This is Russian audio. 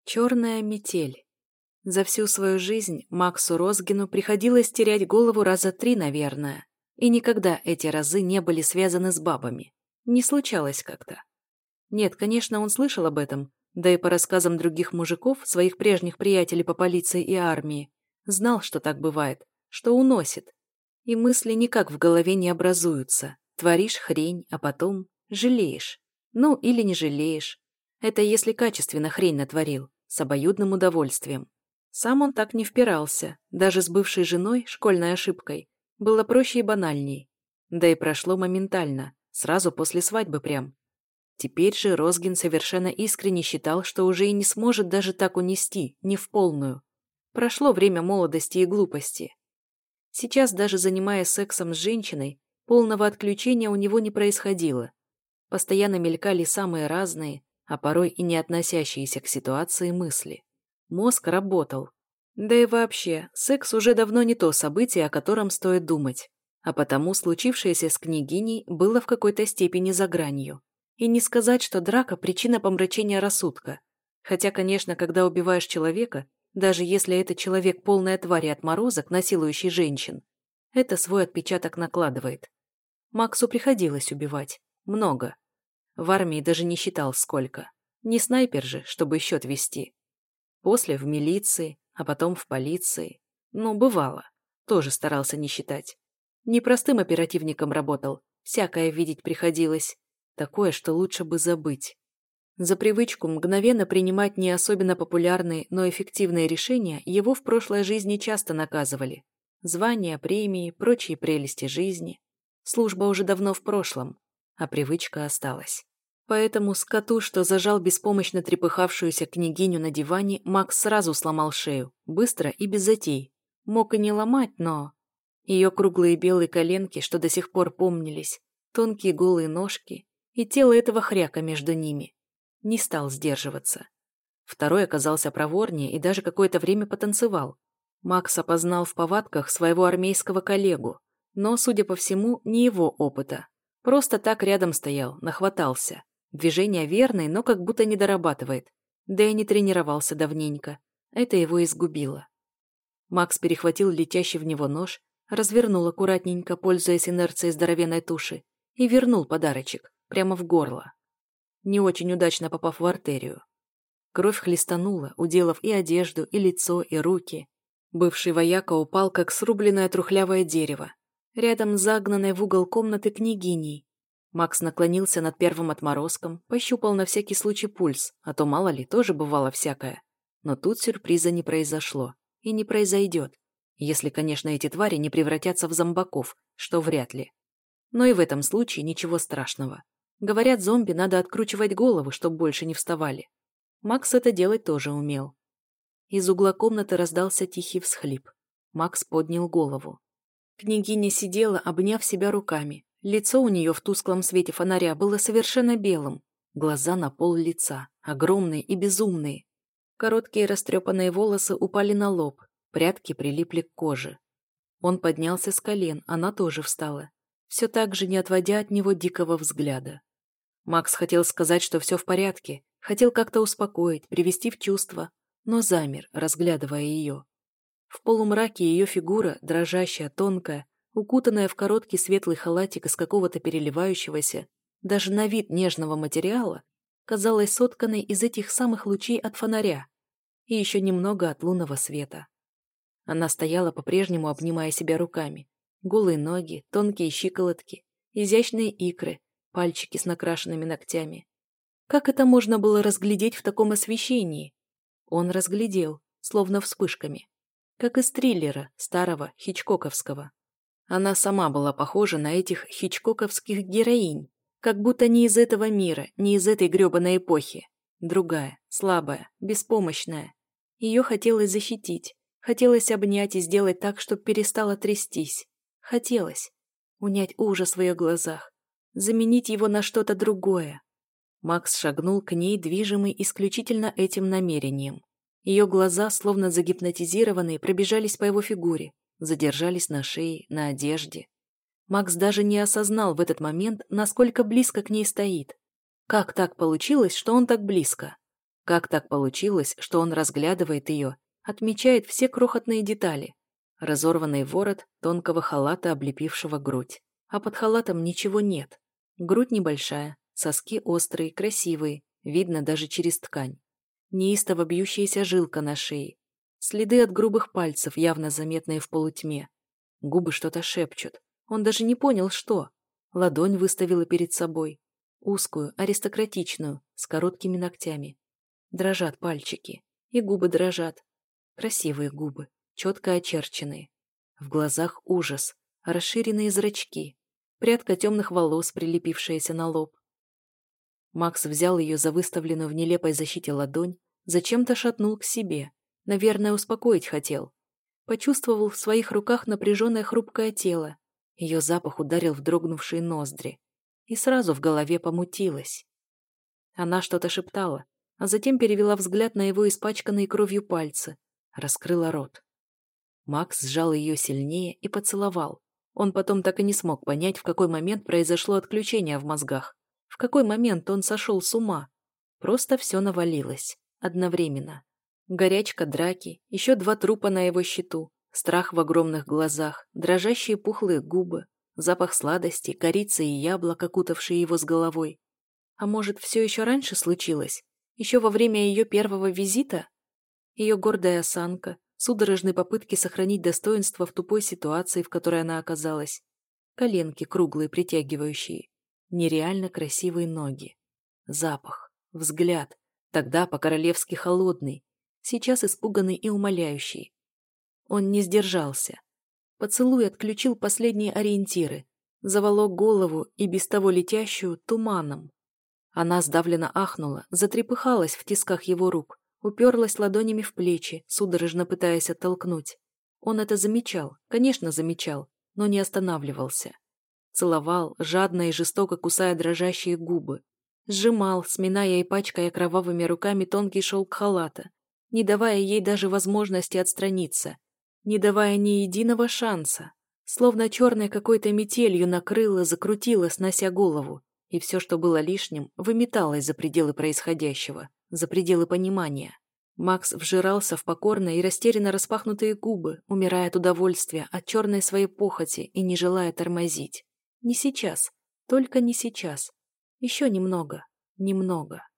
Черная метель. За всю свою жизнь Максу Розгину приходилось терять голову раза 3, наверное. И никогда эти разы не были связаны с бабами. Не случалось как-то. Нет, конечно, он слышал об этом, да и по рассказам других мужиков, своих прежних приятелей по полиции и армии, знал, что так бывает, что уносит. И мысли никак в голове не образуются. Творишь хрень, а потом жалеешь. Ну, или не жалеешь. Это если качественно хрень натворил, с обоюдным удовольствием. Сам он так не впирался, даже с бывшей женой, школьной ошибкой. Было проще и банальней. Да и прошло моментально, сразу после свадьбы прям. Теперь же Розгин совершенно искренне считал, что уже и не сможет даже так унести, не в полную. Прошло время молодости и глупости. Сейчас, даже занимаясь сексом с женщиной, полного отключения у него не происходило. Постоянно мелькали самые разные, а порой и не относящиеся к ситуации мысли. Мозг работал. Да и вообще, секс уже давно не то событие, о котором стоит думать. А потому случившееся с княгиней было в какой-то степени за гранью. И не сказать, что драка – причина помрачения рассудка. Хотя, конечно, когда убиваешь человека, даже если это человек полная тварь и отморозок, насилующий женщин, это свой отпечаток накладывает. Максу приходилось убивать. Много. В армии даже не считал сколько. Не снайпер же, чтобы счет вести. После в милиции, а потом в полиции. Ну, бывало. Тоже старался не считать. Непростым оперативником работал. Всякое видеть приходилось. Такое, что лучше бы забыть. За привычку мгновенно принимать не особенно популярные, но эффективные решения его в прошлой жизни часто наказывали. Звания, премии, прочие прелести жизни. Служба уже давно в прошлом, а привычка осталась. Поэтому скоту, что зажал беспомощно трепыхавшуюся княгиню на диване, Макс сразу сломал шею, быстро и без затей. Мог и не ломать, но... Ее круглые белые коленки, что до сих пор помнились, тонкие голые ножки и тело этого хряка между ними. Не стал сдерживаться. Второй оказался проворнее и даже какое-то время потанцевал. Макс опознал в повадках своего армейского коллегу, но, судя по всему, не его опыта. Просто так рядом стоял, нахватался. Движения верные, но как будто не дорабатывает. Да и не тренировался давненько. Это его изгубило. Макс перехватил летящий в него нож, развернул аккуратненько, пользуясь инерцией здоровенной туши, и вернул подарочек, прямо в горло. Не очень удачно попав в артерию. Кровь хлестанула, уделав и одежду, и лицо, и руки. Бывший вояка упал, как срубленное трухлявое дерево. Рядом с загнанной в угол комнаты княгиней. Макс наклонился над первым отморозком, пощупал на всякий случай пульс, а то, мало ли, тоже бывало всякое. Но тут сюрприза не произошло. И не произойдет. Если, конечно, эти твари не превратятся в зомбаков, что вряд ли. Но и в этом случае ничего страшного. Говорят, зомби надо откручивать голову, чтобы больше не вставали. Макс это делать тоже умел. Из угла комнаты раздался тихий всхлип. Макс поднял голову. Княгиня сидела, обняв себя руками. Лицо у нее в тусклом свете фонаря было совершенно белым. Глаза на пол лица, огромные и безумные. Короткие растрепанные волосы упали на лоб, прядки прилипли к коже. Он поднялся с колен, она тоже встала, все так же не отводя от него дикого взгляда. Макс хотел сказать, что все в порядке, хотел как-то успокоить, привести в чувство, но замер, разглядывая ее. В полумраке ее фигура, дрожащая, тонкая, укутанная в короткий светлый халатик из какого-то переливающегося, даже на вид нежного материала, казалась сотканной из этих самых лучей от фонаря и еще немного от лунного света. Она стояла по-прежнему, обнимая себя руками. Голые ноги, тонкие щиколотки, изящные икры, пальчики с накрашенными ногтями. Как это можно было разглядеть в таком освещении? Он разглядел, словно вспышками. Как из триллера, старого, хичкоковского. Она сама была похожа на этих хичкоковских героинь, как будто не из этого мира, не из этой грёбаной эпохи. Другая, слабая, беспомощная. Ее хотелось защитить, хотелось обнять и сделать так, чтобы перестала трястись. Хотелось унять ужас в ее глазах, заменить его на что-то другое. Макс шагнул к ней, движимый исключительно этим намерением. Ее глаза, словно загипнотизированные, пробежались по его фигуре, задержались на шее, на одежде. Макс даже не осознал в этот момент, насколько близко к ней стоит. Как так получилось, что он так близко? Как так получилось, что он разглядывает ее, отмечает все крохотные детали? Разорванный ворот тонкого халата, облепившего грудь. А под халатом ничего нет. Грудь небольшая, соски острые, красивые, видно даже через ткань. Неистово бьющаяся жилка на шее. Следы от грубых пальцев, явно заметные в полутьме. Губы что-то шепчут. Он даже не понял, что. Ладонь выставила перед собой. Узкую, аристократичную, с короткими ногтями. Дрожат пальчики. И губы дрожат. Красивые губы, четко очерченные. В глазах ужас, расширенные зрачки. Прядка темных волос, прилепившаяся на лоб. Макс взял ее за выставленную в нелепой защите ладонь, зачем-то шатнул к себе. Наверное, успокоить хотел. Почувствовал в своих руках напряженное хрупкое тело. Ее запах ударил в дрогнувшие ноздри. И сразу в голове помутилось. Она что-то шептала, а затем перевела взгляд на его испачканные кровью пальцы. Раскрыла рот. Макс сжал ее сильнее и поцеловал. Он потом так и не смог понять, в какой момент произошло отключение в мозгах. В какой момент он сошел с ума. Просто все навалилось. Одновременно. Горячка драки, еще 2 трупа на его счету, страх в огромных глазах, дрожащие пухлые губы, запах сладости, корицы и яблок, окутавшие его с головой. А может, все еще раньше случилось? Еще во время ее первого визита? Ее гордая осанка, судорожные попытки сохранить достоинство в тупой ситуации, в которой она оказалась. Коленки круглые, притягивающие. Нереально красивые ноги. Запах, взгляд, тогда по-королевски холодный, сейчас испуганный и умоляющий. Он не сдержался. Поцелуй отключил последние ориентиры, заволок голову и без того летящую туманом. Она сдавленно ахнула, затрепыхалась в тисках его рук, уперлась ладонями в плечи, судорожно пытаясь оттолкнуть. Он это замечал, конечно, замечал, но не останавливался. Целовал, жадно и жестоко кусая дрожащие губы. Сжимал, сминая и пачкая кровавыми руками тонкий шелк халата, не давая ей даже возможности отстраниться, не давая ни единого шанса. Словно черной какой-то метелью накрыла, закрутила, снося голову, и все, что было лишним, выметалось за пределы происходящего, за пределы понимания. Макс вжирался в покорно и растерянно распахнутые губы, умирая от удовольствия, от черной своей похоти и не желая тормозить. Не сейчас, только не сейчас. Еще немного, немного.